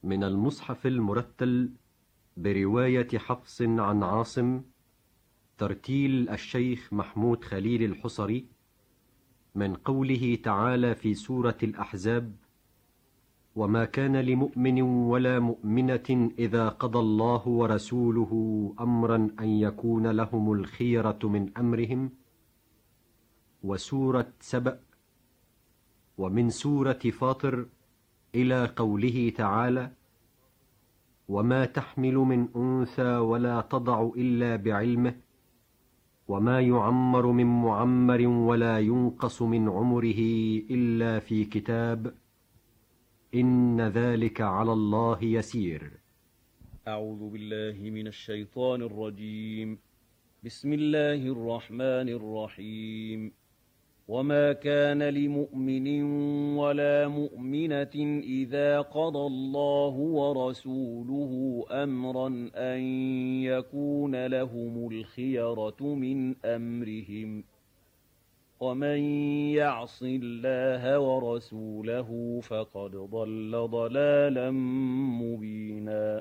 من المصحف المرتل برواية حفص عن عاصم، ترتيل الشيخ محمود خليل الحصري، من قوله تعالى في سورة الأحزاب: وما كان لمؤمن ولا مؤمنة إذا قضى الله ورسوله أمرا أن يكون لهم الخيرة من أمرهم، وسورة سبأ، ومن سورة فاطر إلى قوله تعالى: وما تحمل من أنثى ولا تضع إلا بعلمه، وما يعمر من معمر ولا ينقص من عمره إلا في كتاب، إن ذلك على الله يسير. أعوذ بالله من الشيطان الرجيم. بسم الله الرحمن الرحيم. وما كان لمؤمن ولا مؤمنة إذا قضى الله ورسوله أمرا أن يكون لهم الخيرة من أمرهم، ومن يعص الله ورسوله فقد ضل ضلالا مبينا.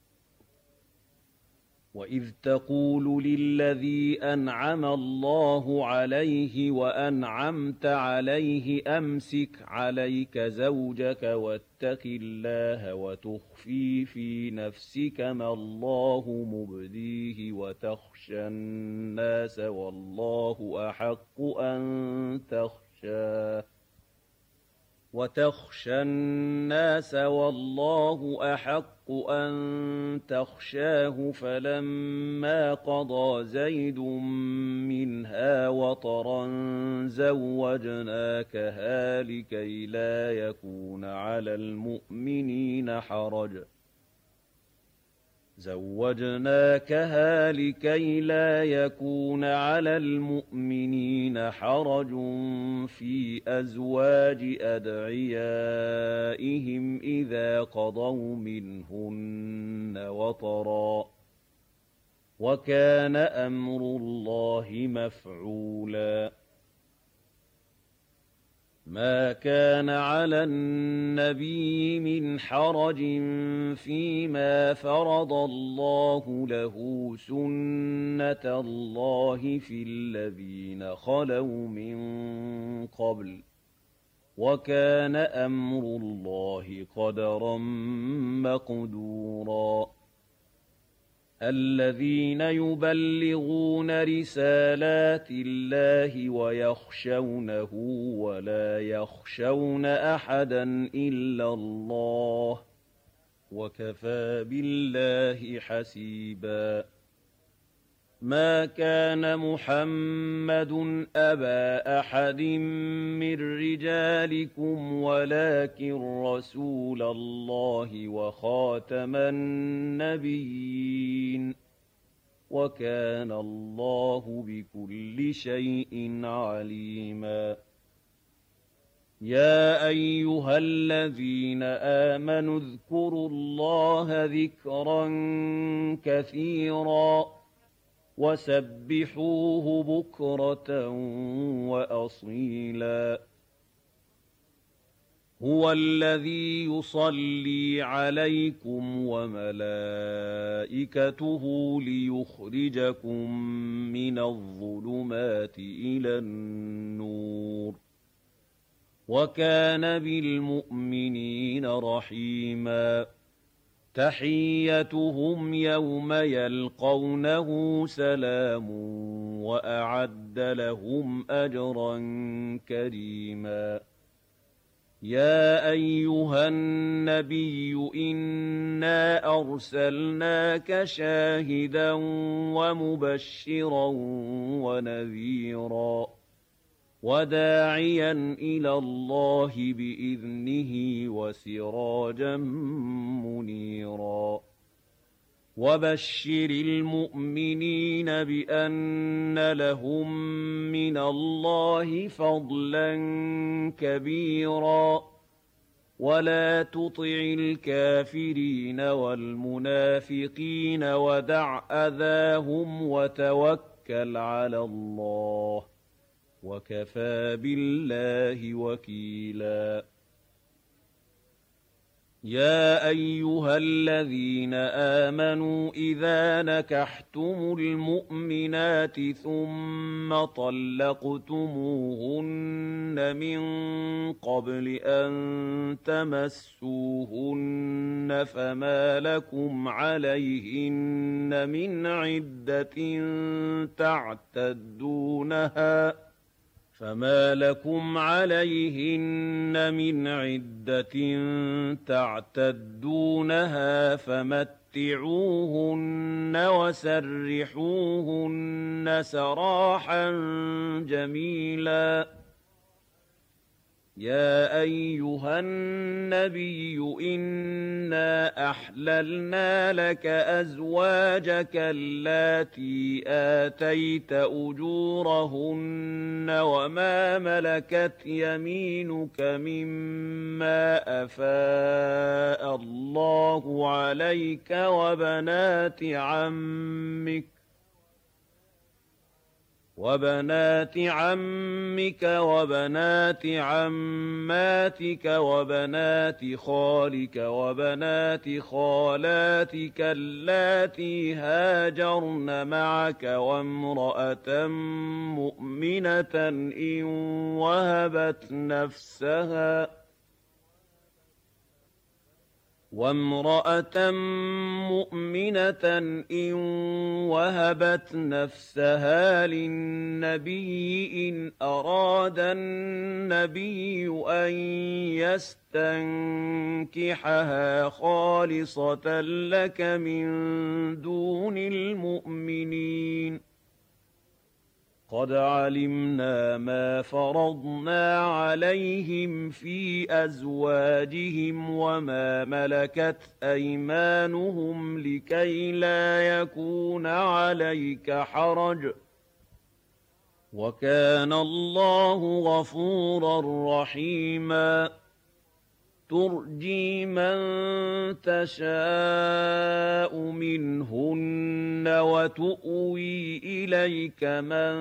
وإذ تقول للذي أنعم الله عليه وأنعمت عليه أمسك عليك زوجك واتق الله وتخفي في نفسك ما الله مبديه وتخشى الناس والله أحق أن تخشاه فلما قضى زيد منها وطرا زوجناكها لكي لا يكون على المؤمنين حرج في أزواج أدعيائهم إذا قضوا منهن وطرا، وكان أمر الله مفعولا. ما كان على النبي من حرج فيما فرض الله له، سنة الله في الذين خلوا من قبل، وكان أمر الله قدرا مقدورا. الذين يبلغون رسالات الله ويخشونه ولا يخشون أحدا إلا الله، وكفى بالله حسيبا. ما كان محمد أبا أحد من رجالكم ولكن رسول الله وخاتم النبيين، وكان الله بكل شيء عليما. يا أيها الذين آمنوا اذكروا الله ذكرا كثيرا وسبحوه بكرة وأصيلا. هو الذي يصلي عليكم وملائكته ليخرجكم من الظلمات إلى النور، وكان بالمؤمنين رحيما. تحيتهم يوم يلقونه سلام، وأعد لهم أجرا كريما. يا أيها النبي إنا أرسلناك شاهدا ومبشرا ونذيرا وداعيا إلى الله بإذنه وسراجا منيرا. وبشر المؤمنين بأن لهم من الله فضلا كبيرا، ولا تطع الكافرين والمنافقين ودع أذاهم وتوكل على الله، وكفى بالله وكيلا. يا أيها الذين آمنوا إذا نكحتم المؤمنات ثم طلقتموهن من قبل أن تمسوهن فما لكم عليهن من عدة تعتدونها فمتعوهن وسرحوهن سراحا جميلا يا أيها النبي إنا أحللنا لك أزواجك اللاتي آتيت أجورهن وما ملكت يمينك مما أفاء الله عليك وبنات عمك وبنات وبنات عماتك وبنات خالك وبنات خالاتك اللاتي هاجرن معك وامرأة مؤمنة إن وهبت نفسها للنبي إن أراد النبي أن يستنكحها خالصة لك من دون المؤمنين قد علمنا ما فرضنا عليهم في أزواجهم وما ملكت أيمانهم لكي لا يكون عليك حرج وكان الله غفورا رحيما ترجي من تشاء منهن وتؤوي إليك من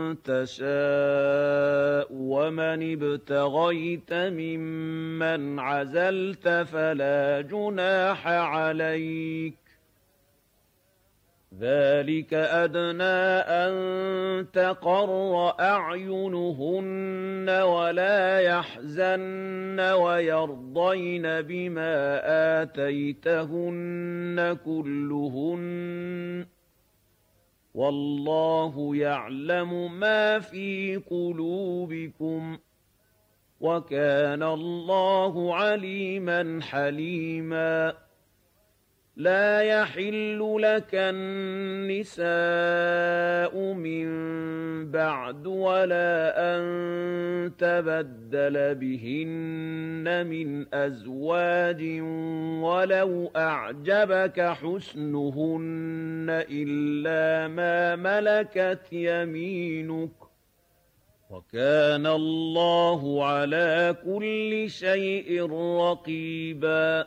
تشاء ومن ابتغيت ممن عزلت فلا جناح عليك ذلك أدنى أن تقر أعينهن ولا يحزن ويرضين بما آتيتهن كلهن والله يعلم ما في قلوبكم وكان الله عليما حليما لا يحل لك النساء من بعد ولا أن تبدل بهن من أزواج ولو أعجبك حسنهن إلا ما ملكت يمينك وكان الله على كل شيء رقيبا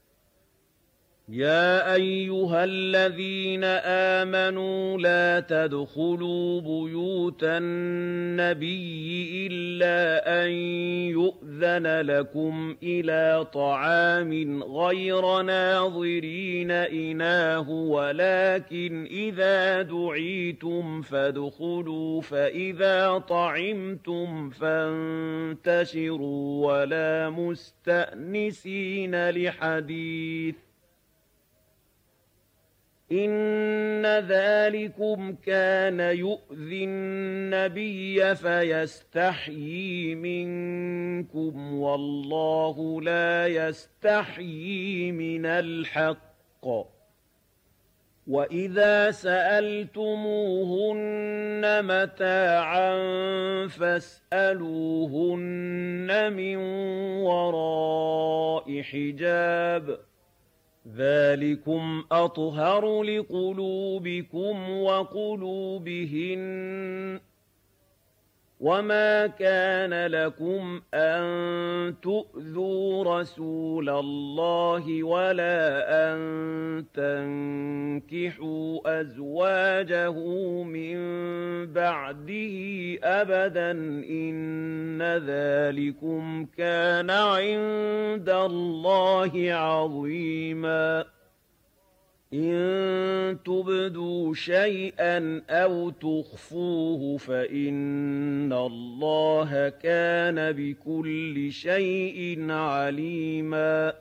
يا أيها الذين آمنوا لا تدخلوا بيوت النبي إلا أن يؤذن لكم إلى طعام غير ناظرين إناه ولكن إذا دعيتم فادخلوا فإذا طعمتم فانتشروا ولا مستأنسين لحديث إن ذلكم كان يؤذي النبي فيستحيي منكم والله لا يستحيي من الحق وإذا سألتموهن متاعا فاسألوهن من وراء حجاب ذلكم أطهر لقلوبكم وقلوبهن وَمَا كَانَ لَكُمْ أَن تُؤْذُوا رَسُولَ اللَّهِ وَلَا أَن تَنكِحُوا أَزْوَاجَهُ مِن بَعْدِهِ أَبَدًا ۚ إِنَّ ذَٰلِكُمْ كَانَ عِندَ اللَّهِ عَظِيمًا. إِن تُبْدُوا شَيْئًا أَوْ تُخْفُوهُ فَإِنَّ اللَّهَ كَانَ بِكُلِّ شَيْءٍ عَلِيمًا.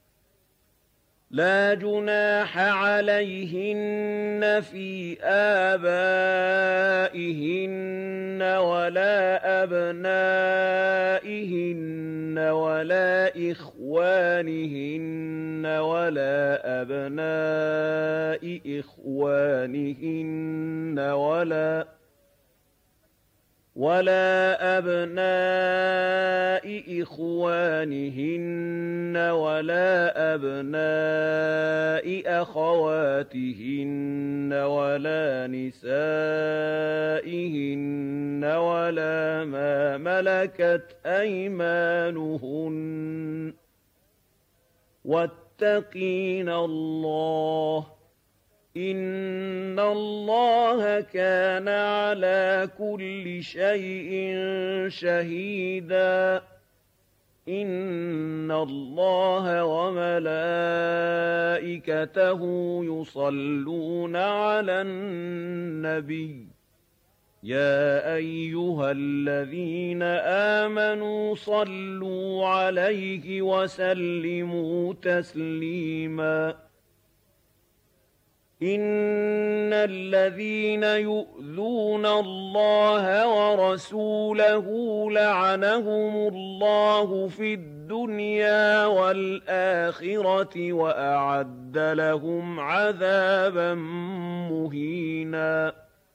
لَا جُنَاحَ عَلَيْهِنَّ في آبَائِهِنَّ وَلَا أَبْنَائِهِنَّ وَلَا إِخْوَانِهِنَّ وَلَا أَبْنَاءِ إِخْوَانِهِنَّ وَلَا أَبْنَاءِ أَخَوَاتِهِنَّ وَلَا نِسَائِهِنَّ وَلَا مَا مَلَكَتْ أَيْمَانُهُنَّ ۗ وَاتَّقِينَ اللَّهَ ۚ إِنَّ اللَّهَ كَانَ عَلَىٰ كُلِّ شَيْءٍ شَهِيدًا. إِنَّ اللَّهَ وَمَلَائِكَتَهُ يُصَلُّونَ عَلَى النَّبِيِّ. يَا أَيُّهَا الَّذِينَ آمَنُوا صَلُّوا عَلَيْهِ وَسَلِّمُوا تَسْلِيمًا. إِنَّ الَّذِينَ يُؤْذُونَ اللَّهَ وَرَسُولَهُ لَعَنَهُمُ اللَّهُ فِي الدُّنْيَا وَالْآخِرَةِ وَأَعَدَّ لَهُمْ عَذَابًا مُّهِينًا.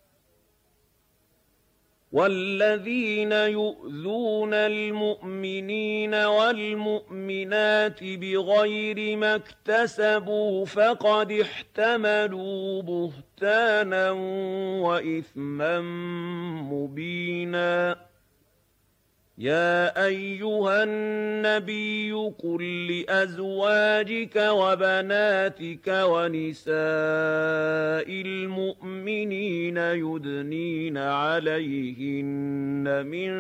وَالَّذِينَ يُؤْذُونَ الْمُؤْمِنِينَ وَالْمُؤْمِنَاتِ بِغَيْرِ مَا اكْتَسَبُوا فَقَدِ احْتَمَلُوا بُهْتَانًا وَإِثْمًا مُّبِينًا. يَا أَيُّهَا النَّبِيُّ قُل لِّأَزْوَاجِكَ وَبَنَاتِكَ وَنِسَاءِ الْمُؤْمِنِينَ يُدْنِينَ عَلَيْهِنَّ مِن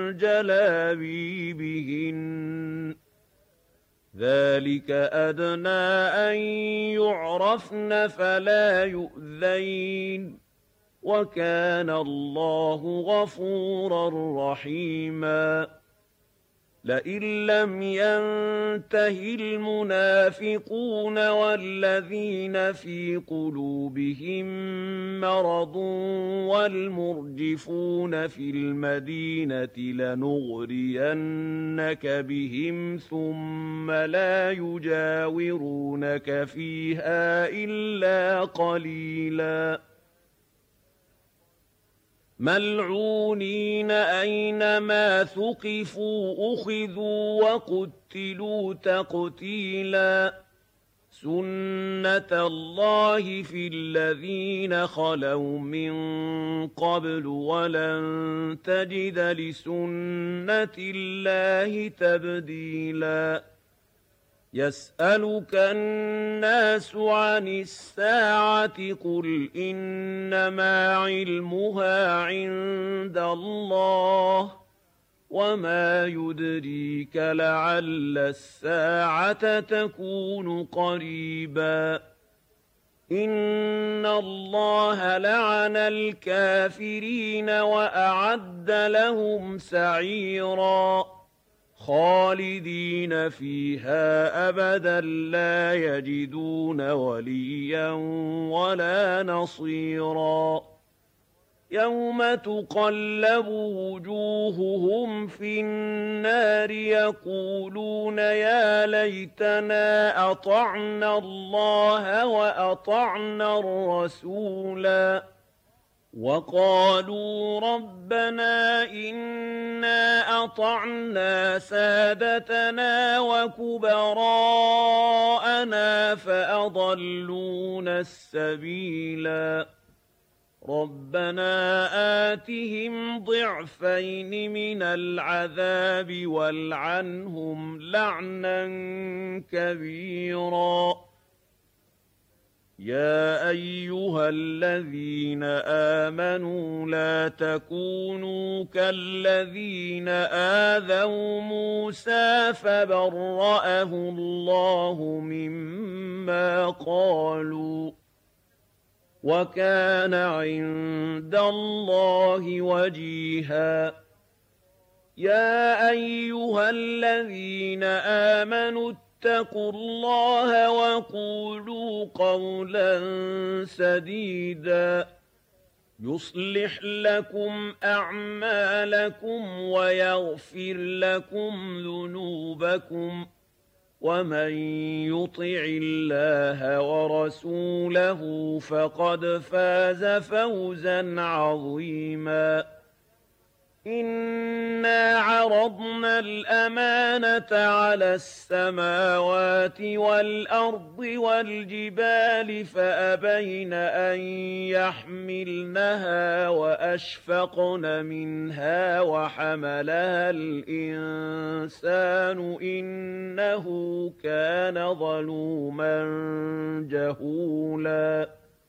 جَلَابِيبِهِنَّ ۚ ذَٰلِكَ أَدْنَىٰ أَن يُعْرَفْنَ فَلَا يُؤْذَيْنَ ۗ وَكَانَ اللَّهُ غَفُورًا رَّحِيمًا. لَئِن لَّمْ يَنتَهِ الْمُنَافِقُونَ وَالَّذِينَ فِي قُلُوبِهِم مَّرَضٌ وَالْمُرْجِفُونَ فِي الْمَدِينَةِ لَنُغْرِيَنَّكَ بِهِمْ ثُمَّ لَا يُجَاوِرُونَكَ فِيهَا إِلَّا قَلِيلًا. مَّلْعُونِينَ أَيْنَمَا ثُقِفُوا أُخِذُوا وَقُتِّلُوا تَقْتِيلًا. سُنَّتَ اللَّهِ فِي الَّذِينَ خَلَوْا مِن قَبْلُ ۖ وَلَن تَجِدَ لِسُنَّةِ اللَّهِ تَبْدِيلًا. يَسْأَلُكَ النَّاسُ عَنِ السَّاعَةِ ۖ قُلْ إِنَّمَا عِلْمُهَا عِندَ اللَّهِ ۚ وَمَا يُدْرِيكَ لَعَلَّ السَّاعَةَ تَكُونُ قَرِيبًا. إِنَّ اللَّهَ لَعَنَ الْكَافِرِينَ وَأَعَدَّ لَهُمْ سَعِيرًا. خَالِدِينَ فِيهَا أَبَدًا لَّا يَجِدُونَ وَلِيًّا وَلَا نَصِيرًا. يَوْمَ تُقَلَّبُ وُجُوهُهُمْ فِي النَّارِ يَقُولُونَ يَا لَيْتَنَا أَطَعْنَا اللَّهَ وَأَطَعْنَا الرَّسُولَا. وَقَالُوا رَبَّنَا إِنَّا أَطَعْنَا سَادَتَنَا وَكُبَرَاءَنَا فَأَضَلُّونَا السَّبِيلَا. رَبَّنَا آتِهِمْ ضِعْفَيْنِ مِنَ الْعَذَابِ وَالْعَنْهُمْ لَعْنًا كَبِيرًا يَا أَيُّهَا الَّذِينَ آمَنُوا لَا تَكُونُوا كَالَّذِينَ آذَوْا مُوسَىٰ فَبَرَّأَهُ اللَّهُ مِمَّا قَالُوا ۚ وَكَانَ عِندَ اللَّهِ وَجِيهًا يَا أَيُّهَا الَّذِينَ آمَنُوا اتَّقُوا اللَّهَ وَقُولُوا قَوْلًا سَدِيدًا يُصْلِحْ لَكُمْ أَعْمَالَكُمْ وَيَغْفِرْ لَكُمْ ذُنُوبَكُمْ ۗ وَمَن يُطِعِ اللَّهَ وَرَسُولَهُ فَقَدْ فَازَ فَوْزًا عَظِيمًا إِنَّا عَرَضْنَا الْأَمَانَةَ عَلَى السَّمَاوَاتِ وَالْأَرْضِ وَالْجِبَالِ فَأَبَيْنَ أَن يَحْمِلْنَهَا وَأَشْفَقْنَ مِنْهَا وَحَمَلَهَا الْإِنسَانُ إِنَّهُ كَانَ ظَلُومًا جَهُولًا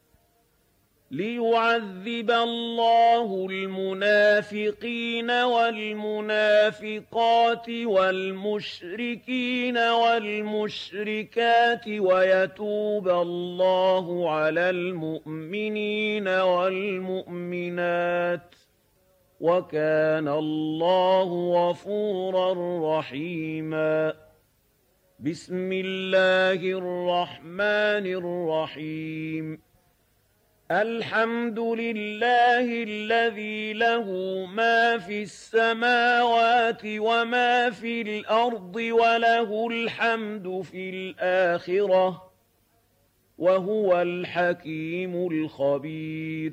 لِيُعَذِّبَ اللَّهُ الْمُنَافِقِينَ وَالْمُنَافِقَاتِ وَالْمُشْرِكِينَ وَالْمُشْرِكَاتِ وَيَتُوبَ اللَّهُ عَلَى الْمُؤْمِنِينَ وَالْمُؤْمِنَاتِ ۗ وَكَانَ اللَّهُ غَفُورًا رَّحِيمًا بسم الله الرحمن الرحيم الحمد لله الذي له ما في السماوات وما في الأرض وله الحمد في الآخرة وهو الحكيم الخبير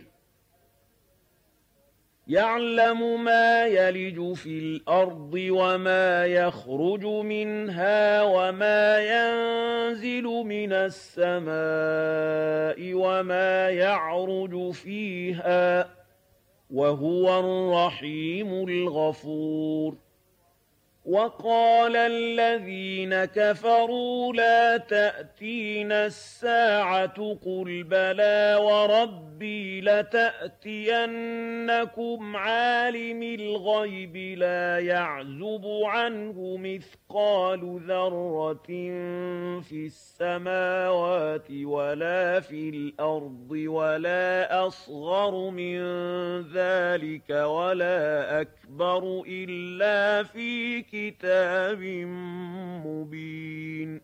يعلم ما يلج في الأرض وما يخرج منها وما ينزل من السماء وما يعرج فيها وهو الرحيم الغفور وقال الذين كفروا لا تأتينا الساعة قل بلى وربي لتأتينكم عالم الغيب لا يعزب عنه مثقال ذرة في السماوات ولا في الأرض ولا أصغر من ذلك ولا أكبر إلا في كتاب مبين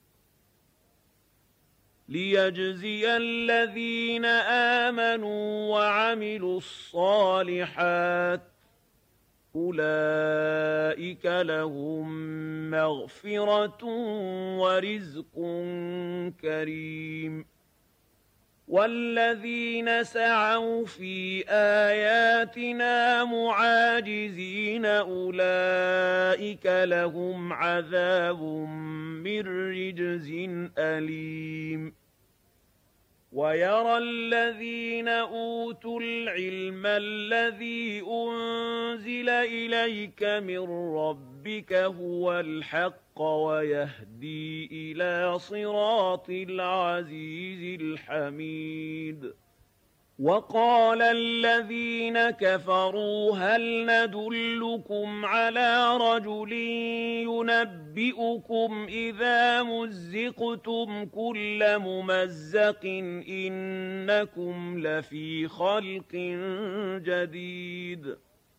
ليجزي الذين آمنوا وعملوا الصالحات أولئك لهم مغفرة ورزق كريم والذين سعوا في آياتنا معاجزين أولئك لهم عذاب من رجز أليم ويرى الذين أوتوا العلم الذي أنزل إليك من ربك هو الحق ويهدي إلى صراط العزيز الحميد وقال الذين كفروا هل ندلكم على رجل ينبئكم إذا مزقتم كل ممزق إنكم لفي خلق جديد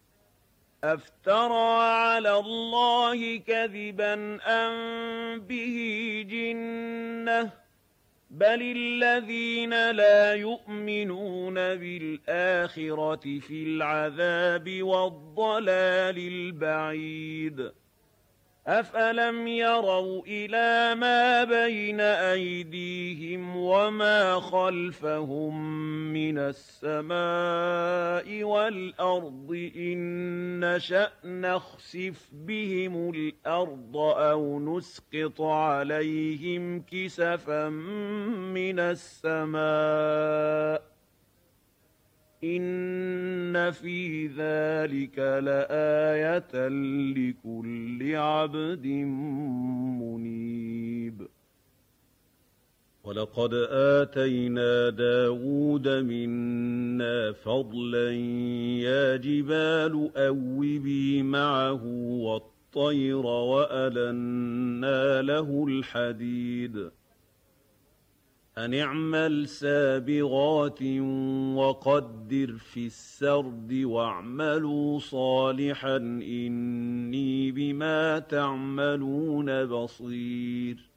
أفترى على الله كذبا أم به جنة بل الذين لا يؤمنون بالآخرة في العذاب والضلال البعيد أفلم يروا إلى ما بين أيديهم وما خلفهم من السماء والأرض إن نشأ نخسف بهم الأرض أو نسقط عليهم كسفا من السماء إِنَّ فِي ذَلِكَ لَآيَةً لِكُلِّ عَبْدٍ مُنِيبٍ وَلَقَدْ آتَيْنَا دَاوُودَ مِنَّا فَضْلًا يَا جِبَالُ أَوِّبِي مَعَهُ وَالطَّيْرَ وَأَلَنَّا لَهُ الْحَدِيدَ أَنِ اعْمَلْ سَابِغَاتٍ وَقَدِّرْ فِي السَّرْدِ وَاعْمَلُوا صَالِحًا إِنِّي بِمَا تَعْمَلُونَ بَصِيرٌ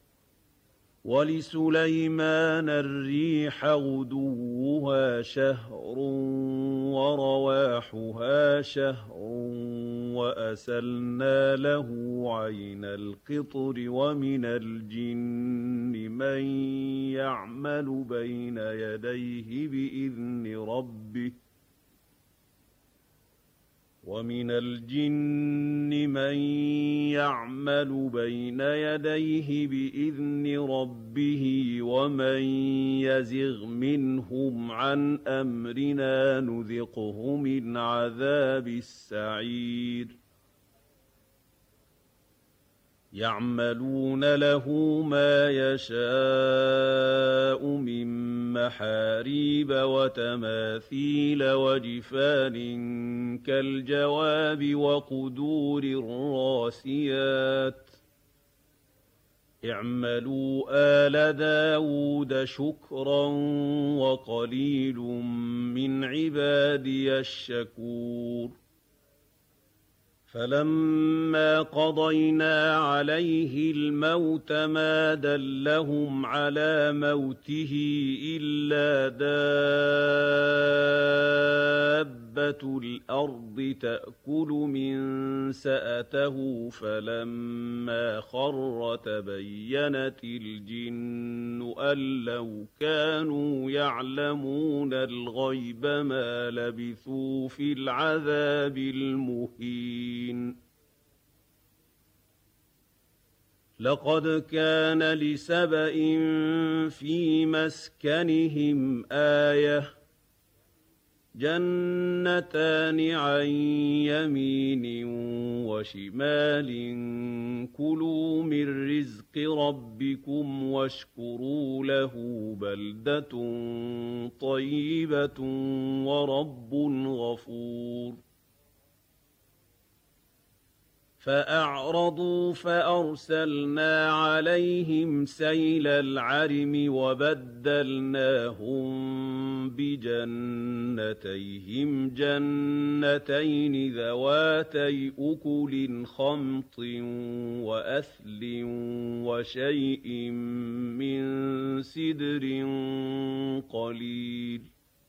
وَلِسُلَيْمَانَ الرِّيحَ غُدُوُّهَا شَهْرٌ وَرَوَاحُهَا شَهْرٌ وَأَسَلْنَا لَهُ عَيْنَ الْقِطْرِ وَمِنَ الْجِنِّ مَن يَعْمَلُ بَيْنَ يَدَيْهِ بِإِذْنِ رَبِّهِ وَمَن يَزِغْ مِنْهُمْ عَنْ أَمْرِنَا نُذِقْهُ مِنْ عَذَابِ السَّعِيرِ يَعْمَلُونَ لَهُ مَا يَشَاءُ مِن مَّحَارِيبَ وَتَمَاثِيلَ وَجِفَانٍ كَالْجَوَابِ وَقُدُورٍ رَّاسِيَاتٍ ۚ اعْمَلُوا آلَ دَاوُودَ شُكْرًا وَقَلِيلٌ مِّنْ عِبَادِيَ الشَّكُورُ فَلَمَّا قَضَيْنَا عَلَيْهِ الْمَوْتَ مَا دَلَّهُمْ عَلَىٰ مَوْتِهِ إِلَّا دَابَّةُ الْأَرْضِ تَأْكُلُ مِن سَأَتَهُ فَلَمَّا خَرَّ تَبَيَّنَتِ الْجِنُّ أَن لَّوْ كَانُوا يَعْلَمُونَ الْغَيْبَ مَا لَبِثُوا فِي الْعَذَابِ الْمُهِينِ لَقَدْ كَانَ لِسَبَإٍ فِي مَسْكَنِهِمْ آيَةٌ ۖ جَنَّتَانِ عَن يَمِينٍ وَشِمَالٍ ۖ كُلُوا مِن رِّزْقِ رَبِّكُمْ وَاشْكُرُوا لَهُ ۖ بَلْدَةٌ طَيِّبَةٌ وَرَبٌّ غَفُورٌ فَأَعْرَضُوا فَأَرْسَلْنَا عَلَيْهِمْ سَيْلَ الْعَرِمِ وَبَدَّلْنَاهُم بِجَنَّتَيْهِمْ جَنَّتَيْنِ ذَوَاتَيْ أُكُلٍ خَمْطٍ وَأَثْلٍ وَشَيْءٍ مِّن سِدْرٍ قَلِيلٍ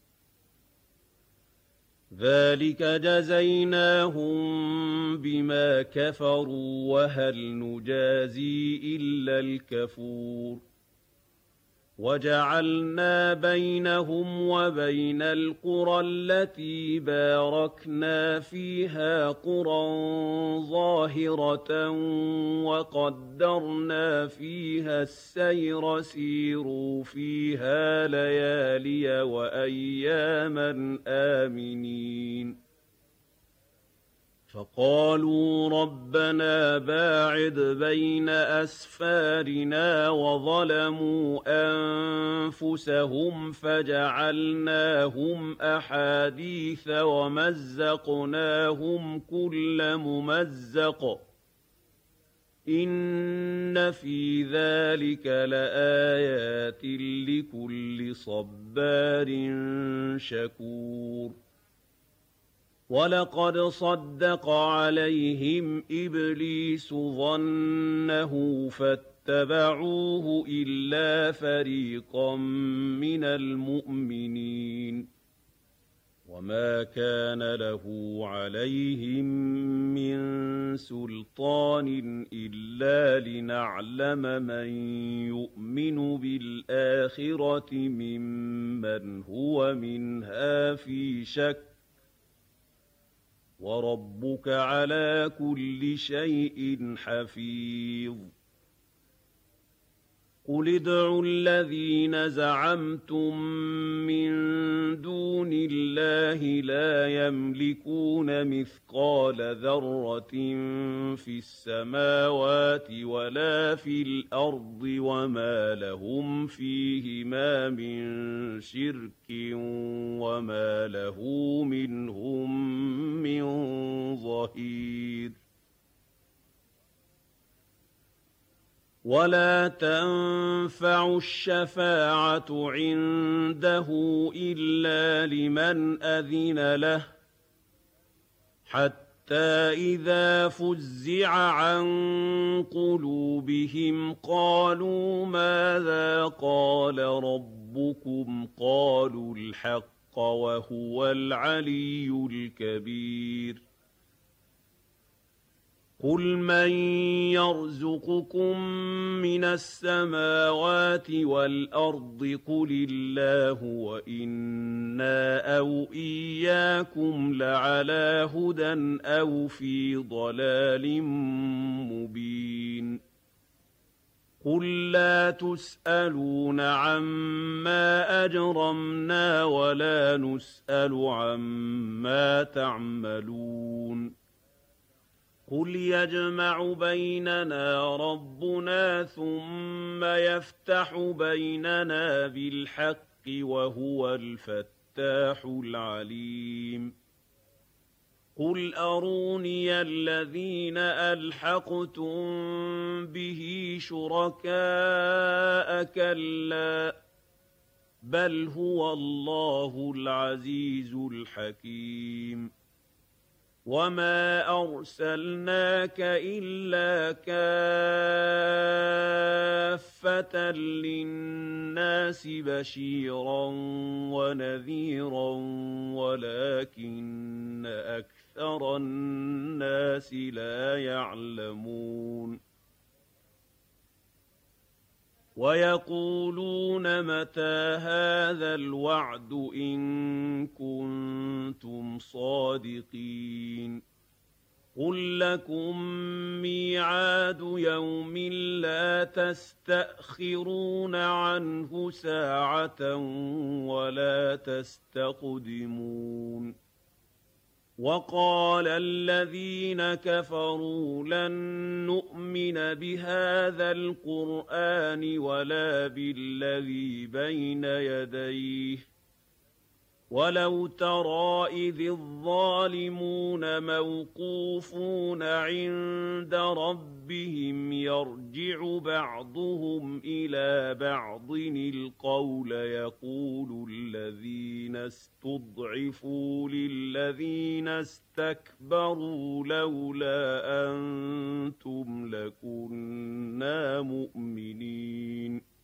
ذَلِكَ جَزَيْنَاهُم بِمَا كَفَرُوا وَهَلْ نُجَازِي إِلَّا الْكَفُورَ وَجَعَلْنَا بَيْنَهُمْ وَبَيْنَ الْقُرَى الَّتِي بَارَكْنَا فِيهَا قُرًى ظَاهِرَةً وَقَدَّرْنَا فِيهَا السَّيْرَ سِيرُوا فِيهَا لَيَالِيَ وَأَيَّامًا آمِنِينَ فَقَالُوا رَبَّنَا بَاعِدْ بَيْنَ أَسْفَارِنَا وَظَلَمُوا أَنفُسَهُمْ فَجَعَلْنَاهُمْ أَحَادِيثَ وَمَزَّقْنَاهُمْ كُلَّ مُمَزَّقٍ ۚ إِنَّ فِي ذَلِكَ لَآيَاتٍ لِّكُلِّ صَبَّارٍ شَكُورٍ وَلَقَدْ صَدَّقَ عَلَيْهِمْ إِبْلِيسُ ظَنَّهُ فَاتَّبَعُوهُ إِلَّا فَرِيقًا مِّنَ الْمُؤْمِنِينَ وَمَا كَانَ لَهُ عَلَيْهِم مِّن سُلْطَانٍ إِلَّا لِنَعْلَمَ مَن يُؤْمِنُ بِالْآخِرَةِ مِمَّنْ هُوَ مِنْهَا فِي شَكٍّ ۗ وَرَبُّكَ عَلَىٰ كُلِّ شَيْءٍ حَفِيظٌ قُلِ ادْعُوا الَّذِينَ زَعَمْتُم مِّن دُونِ اللَّهِ لَا يَمْلِكُونَ مِثْقَالَ ذَرَّةٍ فِي السَّمَاوَاتِ وَلَا فِي الْأَرْضِ وَمَا لَهُمْ فِيهِمَا مِن شِرْكٍ وَمَا لَهُ مِنْهُم مِّن ظَهِيرٍ وَلَا تَنفَعُ الشَّفَاعَةُ عِندَهُ إِلَّا لِمَنْ أَذِنَ لَهُ حَتَّىٰ إِذَا فُزِّعَ عَن قُلُوبِهِمْ قَالُوا مَاذَا قَالَ رَبُّكُمْ قَالُوا الْحَقَّ وَهُوَ الْعَلِيُّ الْكَبِيرُ قُلْ مَن يَرْزُقُكُم مِّنَ السَّمَاوَاتِ وَالْأَرْضِ قُلِ اللَّهُ وَإِنَّا أَوْ إِيَّاكُمْ لَعَلَىٰ هُدًى أَوْ فِي ضَلَالٍ مُّبِينٍ قُل لَّا تُسْأَلُونَ عَمَّا أَجْرَمْنَا وَلَا نُسْأَلُ عَمَّا تَعْمَلُونَ قُلْ يَجْمَعُ بَيْنَنَا رَبُّنَا ثُمَّ يَفْتَحُ بَيْنَنَا بِالْحَقِّ وَهُوَ الْفَتَّاحُ الْعَلِيمُ قُلْ أَرُونِيَ الَّذِينَ أَلْحَقْتُم بِهِ شُرَكَاءَ كَلَّا بَلْ هُوَ اللَّهُ الْعَزِيزُ الْحَكِيمُ وَمَا أَرْسَلْنَاكَ إِلَّا كَافَّةً لِّلنَّاسِ بَشِيرًا وَنَذِيرًا وَلَٰكِنَّ أَكْثَرَ النَّاسِ لَا يَعْلَمُونَ وَيَقُولُونَ مَتَىٰ هَٰذَا الْوَعْدُ إِن كُنتُمْ صَادِقِينَ قُل لَّكُم مِّيعَادُ يَوْمٍ لَّا تَسْتَأْخِرُونَ عَنْهُ سَاعَةً وَلَا تَسْتَقْدِمُونَ وَقَالَ الَّذِينَ كَفَرُوا لَن نُّؤْمِنَ بِهَٰذَا الْقُرْآنِ وَلَا بِالَّذِي بَيْنَ يَدَيْهِ وَلَوْ تَرَىٰ إِذِ الظَّالِمُونَ مَوْقُوفُونَ عِندَ رَبِّهِمْ يَرْجِعُ بَعْضُهُمْ إِلَىٰ بَعْضٍ الْقَوْلَ يَقُولُ الَّذِينَ اسْتُضْعِفُوا لِلَّذِينَ اسْتَكْبَرُوا لَوْلَا أَنتُمْ لَكُنَّا مُؤْمِنِينَ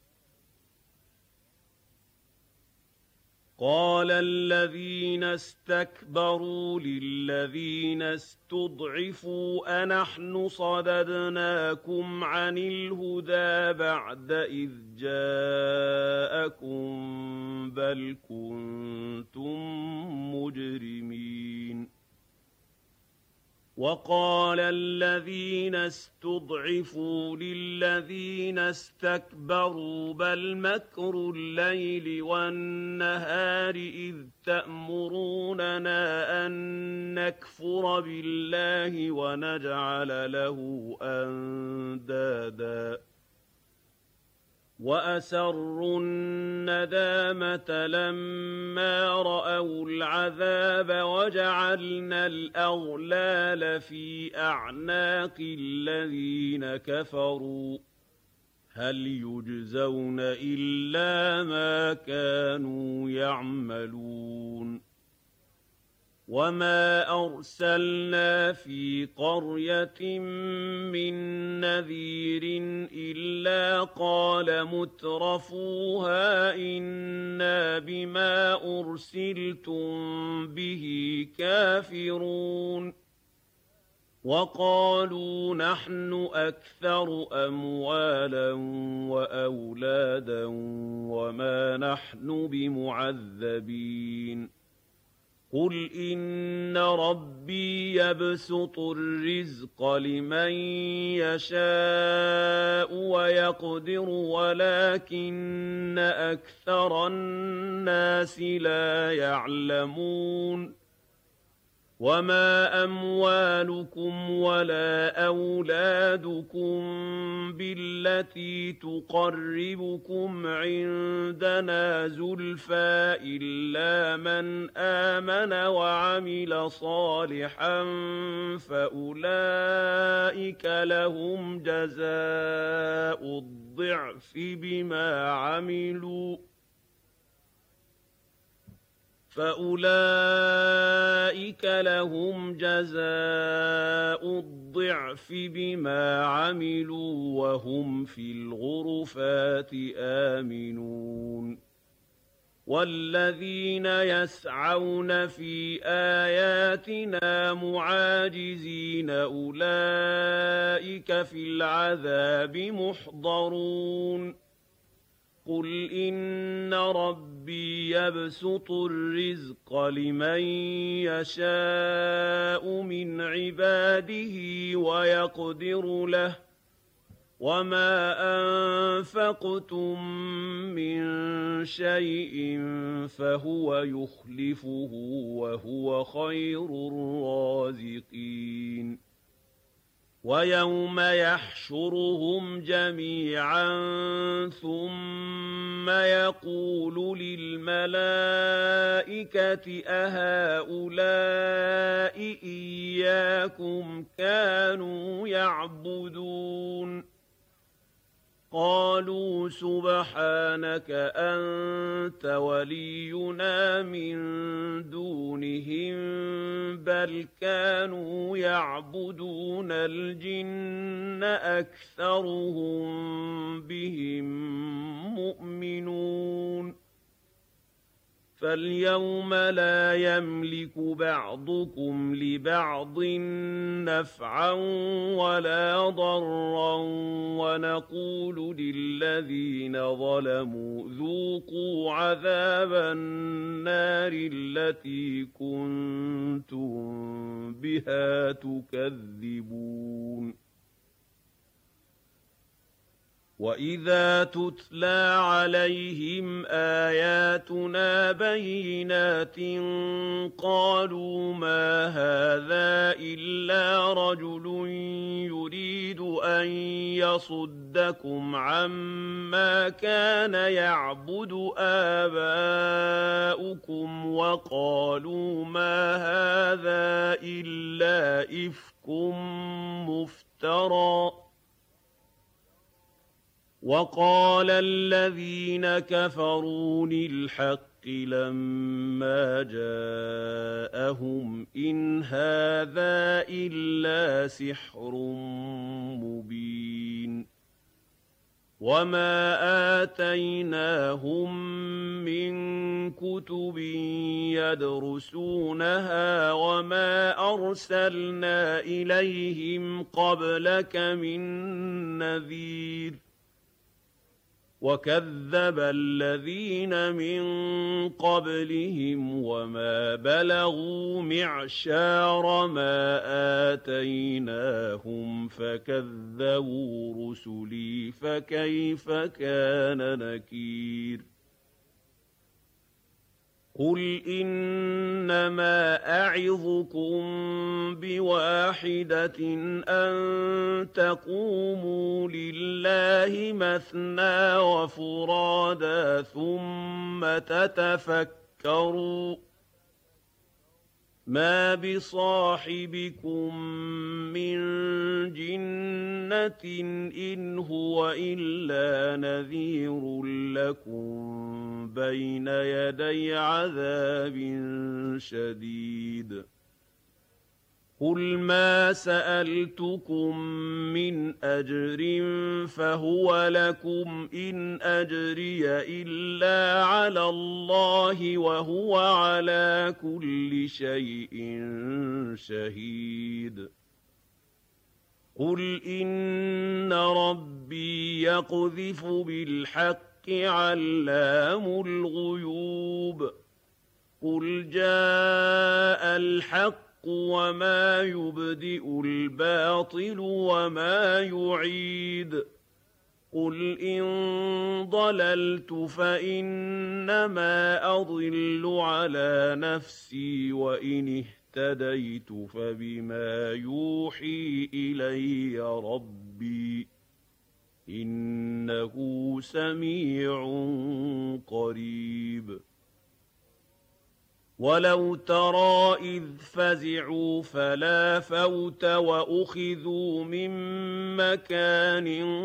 قَالَ الَّذِينَ اسْتَكْبَرُوا لِلَّذِينَ اسْتُضْعِفُوا أَنَحْنُ صَدَدْنَاكُمْ عَنِ الْهُدَىٰ بَعْدَ إِذْ جَاءَكُم بَلْ كُنتُم مُّجْرِمِينَ وَقَالَ الَّذِينَ اسْتُضْعِفُوا لِلَّذِينَ اسْتَكْبَرُوا بَلْ مَكْرُ اللَّيْلِ وَالنَّهَارِ إِذْ تَأْمُرُونَنَا أَن نَّكْفُرَ بِاللَّهِ وَنَجْعَلَ لَهُ أَندَادًا وَأَسَرُّوا النَّدَامَةَ لَمَّا رَأَوُا الْعَذَابَ وَجَعَلْنَا الْأَغْلَالَ فِي أَعْنَاقِ الَّذِينَ كَفَرُوا هَلْ يُجْزَوْنَ إِلَّا مَا كَانُوا يَعْمَلُونَ وَمَا أَرْسَلْنَا فِي قَرْيَةٍ مِّن نَّذِيرٍ إِلَّا قَالَ مُتْرَفُوهَا إِنَّا بِمَا أُرْسِلْتُم بِهِ كَافِرُونَ وَقَالُوا نَحْنُ أَكْثَرُ أَمْوَالًا وَأَوْلَادًا وَمَا نَحْنُ بِمُعَذَّبِينَ قُلْ إِنَّ رَبِّي يَبْسُطُ الرِّزْقَ لِمَن يَشَاءُ وَيَقْدِرُ وَلَٰكِنَّ أَكْثَرَ النَّاسِ لَا يَعْلَمُونَ وَمَا أَمْوَالُكُمْ وَلَا أَوْلَادُكُم بِالَّتِي تُقَرِّبُكُمْ عِندَنَا زُلْفَىٰ إِلَّا مَنْ آمَنَ وَعَمِلَ صَالِحًا فَأُولَٰئِكَ لَهُمْ جَزَاءُ الضِّعْفِ بِمَا عَمِلُوا وَهُمْ فِي الْغُرُفَاتِ آمِنُونَ وَالَّذِينَ يَسْعَوْنَ فِي آيَاتِنَا مُعَاجِزِينَ أُولَٰئِكَ فِي الْعَذَابِ مُحْضَرُونَ قُلْ إِنَّ رَبِّي يَبْسُطُ الرِّزْقَ لِمَن يَشَاءُ مِنْ عِبَادِهِ وَيَقْدِرُ لَهُ ۚ وَمَا أَنفَقْتُم مِّن شَيْءٍ فَهُوَ يُخْلِفُهُ ۖ وَهُوَ خَيْرُ الرَّازِقِينَ وَيَوْمَ يَحْشُرُهُمْ جَمِيعًا ثُمَّ يَقُولُ لِلْمَلَائِكَةِ أَهَٰؤُلَاءِ إِيَّاكُمْ كَانُوا يَعْبُدُونَ قَالُوا سُبْحَانَكَ أَنتَ وَلِيُّنَا مِن دُونِهِم بَلْ كَانُوا يَعْبُدُونَ الْجِنَّ أَكْثَرُهُم بِهِم مُّؤْمِنُونَ فَالْيَوْمَ لَا يَمْلِكُ بَعْضُكُمْ لِبَعْضٍ نَّفْعًا وَلَا ضَرًّا وَنَقُولُ لِلَّذِينَ ظَلَمُوا ذُوقُوا عَذَابَ النَّارِ الَّتِي كُنتُم بِهَا تُكَذِّبُونَ وَإِذَا تُتْلَىٰ عَلَيْهِمْ آيَاتُنَا بَيِّنَاتٍ قَالُوا مَا هَٰذَا إِلَّا رَجُلٌ يُرِيدُ أَن يَصُدَّكُمْ عَمَّا كَانَ يَعْبُدُ آبَاؤُكُمْ وَقَالُوا مَا هَٰذَا إِلَّا إِفْكٌ مُّفْتَرًى وَقَالَ الَّذِينَ كَفَرُوا لِلْحَقِّ لَمَّا جَاءَهُمْ إِنْ هَٰذَا إِلَّا سِحْرٌ مُّبِينٌ وَمَا آتَيْنَاهُم مِّن كُتُبٍ يَدْرُسُونَهَا وَمَا أَرْسَلْنَا إِلَيْهِمْ قَبْلَكَ مِن نَّذِيرٍ وَكَذَّبَ الَّذِينَ مِن قَبْلِهِمْ وَمَا بَلَغُوا مِعْشَارَ مَا آتَيْنَاهُمْ فَكَذَّبُوا رُسُلِي فَكَيْفَ كَانَ نَكِيرِ قُلْ إِنَّمَا أَعِظُكُم بِوَاحِدَةٍ أَن تَقُومُوا لِلَّهِ مَثْنَىٰ وَفُرَادَىٰ ثُمَّ تَتَفَكَّرُوا مَا بِصَاحِبِكُم مِّن جِنَّةٍ إِنْ هُوَ إِلَّا نَذِيرٌ لَّكُم بَيْنَ يَدَيْ عَذَابٍ شَدِيدٍ قُلْ مَا سَأَلْتُكُم مِّنْ أَجْرٍ فَهُوَ لَكُمْ إِنْ أَجْرِيَ إِلَّا عَلَى اللَّهِ وَهُوَ عَلَىٰ كُلِّ شَيْءٍ شَهِيدٌ قُلْ إِنَّ رَبِّي يَقْذِفُ بِالْحَقِّ عَلَّامُ الْغُيُوبِ قُلْ جَاءَ الْحَقُّ وَمَا يُبْدِئُ الْبَاطِلُ وَمَا يُعِيدُ قُلْ إِن ضَلَلْتُ فَإِنَّمَا أَضِلُّ عَلَىٰ نَفْسِي وَإِنِ اهْتَدَيْتُ فَبِمَا يُوحِي إِلَيَّ رَبِّي ۚ إِنَّهُ سَمِيعٌ قَرِيبٌ وَلَوْ تَرَىٰ إِذْ فَزِعُوا فَلَا فَوْتَ وَأُخِذُوا مِن مَّكَانٍ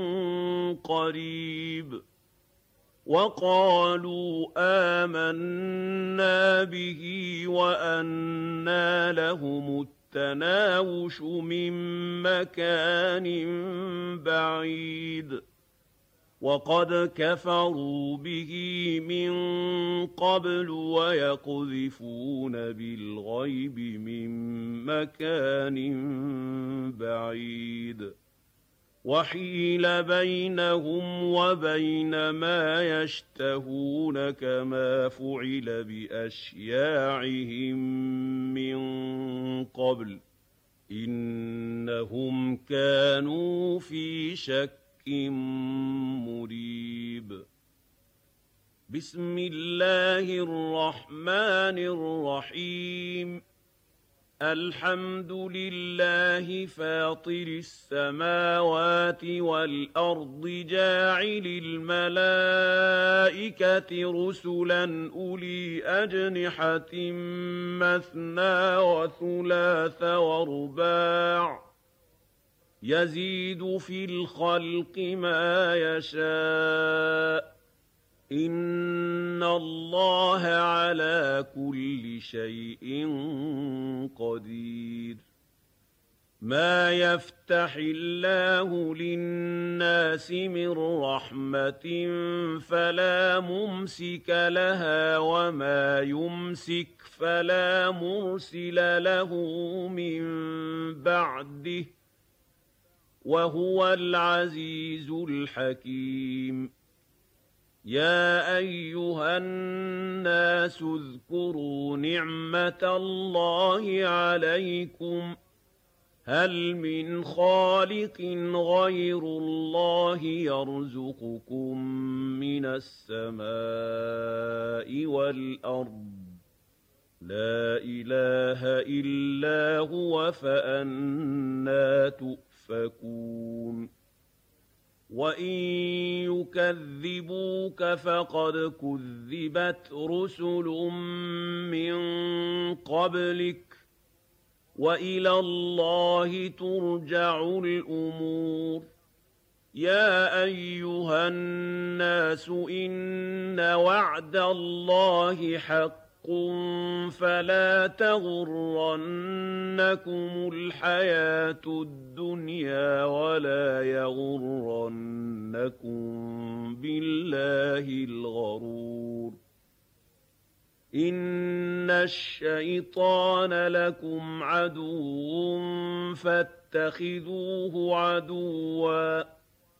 قَرِيبٍ وَقَالُوا آمَنَّا بِهِ وَأَنَّىٰ لَهُمُ التَّنَاوُشُ مِن مَّكَانٍ بَعِيدٍ وَقَدْ كَفَرُوا بِهِ مِن قَبْلُ وَيَقْذِفُونَ بِالْغَيْبِ مِن مَّكَانٍ بَعِيدٍ وَحِيلَ بَيْنَهُمْ وَبَيْنَ مَا يَشْتَهُونَ كَمَا فُعِلَ بِأَشْيَاعِهِم مِّن قَبْلُ ۚ إِنَّهُمْ كَانُوا فِي شَكٍّ مريب بسم الله الرحمن الرحيم الحمد لله فاطر السماوات والأرض جاعل الملائكة رسلا أولي أجنحة مثنى وثلاث ورباع يزيد في الخلق ما يشاء إن الله على كل شيء قدير ما يفتح الله للناس من رحمة فلا ممسك لها وما يمسك فلا مرسل له من بعده وهو العزيز الحكيم يا أيها الناس اذكروا نعمة الله عليكم هل من خالق غير الله يرزقكم من السماء والأرض لا إله إلا هو فأنى تؤفكون وَإِن يُكَذِّبُوكَ فَقَدْ كُذِّبَتْ رُسُلٌ مِّن قَبْلِكَ ۚ وَإِلَى اللَّهِ تُرْجَعُ الْأُمُورُ يَا أَيُّهَا النَّاسُ إِنَّ وَعْدَ اللَّهِ حَقٌّ فَلَا تَغُرَّنَّكُمُ الْحَيَاةُ الدُّنْيَا وَلَا يَغُرَّنَّكُم بِاللَّهِ الْغَرُورُ إِنَّ الشَّيْطَانَ لَكُمْ عَدُوٌّ فَاتَّخِذُوهُ عَدُوًّا ۚ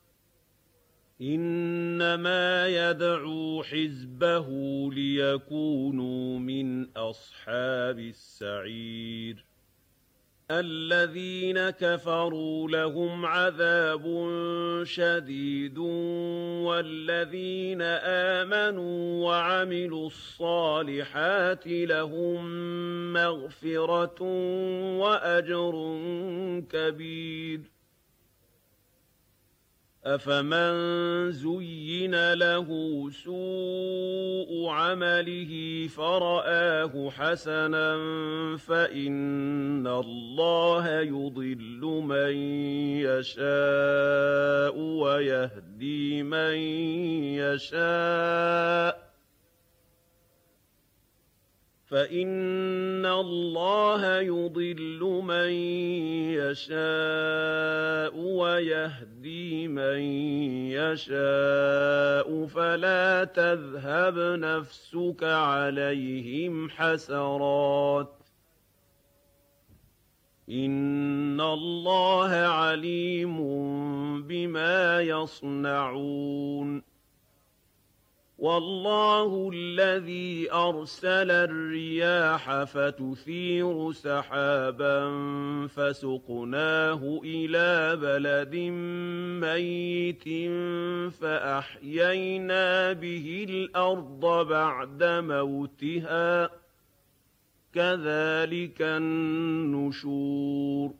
إِنَّمَا يَدْعُو حِزْبَهُ لِيَكُونُوا مِنْ أَصْحَابِ السَّعِيرِ الَّذِينَ كَفَرُوا لَهُمْ عَذَابٌ شَدِيدٌ وَالَّذِينَ آمَنُوا وَعَمِلُوا الصَّالِحَاتِ لَهُم مَّغْفِرَةٌ وَأَجْرٌ كَبِيرٌ أَفَمَن زُيِّنَ لَهُ سُوءُ عَمَلِهِ فَرَآهُ حَسَنًا فَإِنَّ اللَّهَ يُضِلُّ مَن يَشَاءُ وَيَهْدِي مَن يَشَاءُ فَإِنَّ اللَّهَ يُضِلُّ مَن يَشَاءُ وَيَهْدِي مَن يَشَاءُ فَلَا تَذْهَبْ نَفْسُكَ عَلَيْهِمْ حَسَرَاتٍ ۚ إِنَّ اللَّهَ عَلِيمٌ بِمَا يَصْنَعُونَ والله الذي أرسل الرياح فتثير سحابا فسقناه إلى بلد ميت فأحيينا به الأرض بعد موتها كذلك النشور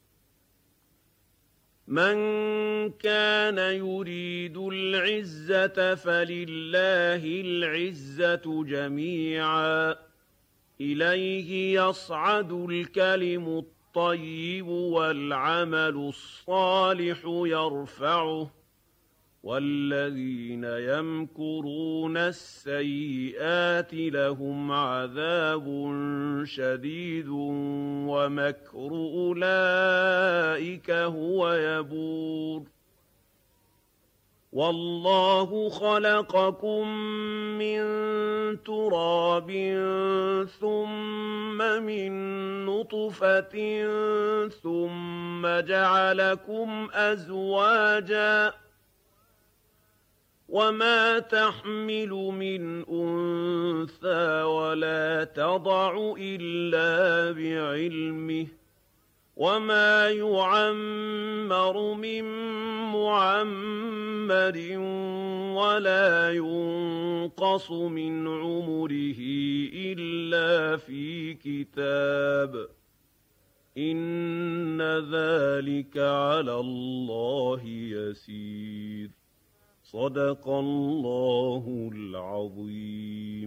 من كان يريد العزة فلله العزة جميعا إليه يصعد الكلم الطيب والعمل الصالح يرفعه والذين يمكرون السيئات لهم عذاب شديد ومكر أولئك هو يبور والله خلقكم من تراب ثم من نطفة ثم جعلكم أزواجا وما تحمل من أنثى ولا تضع إلا بعلمه وما يعمر من معمر ولا ينقص من عمره إلا في كتاب إن ذلك على الله يسير صدق الله العظيم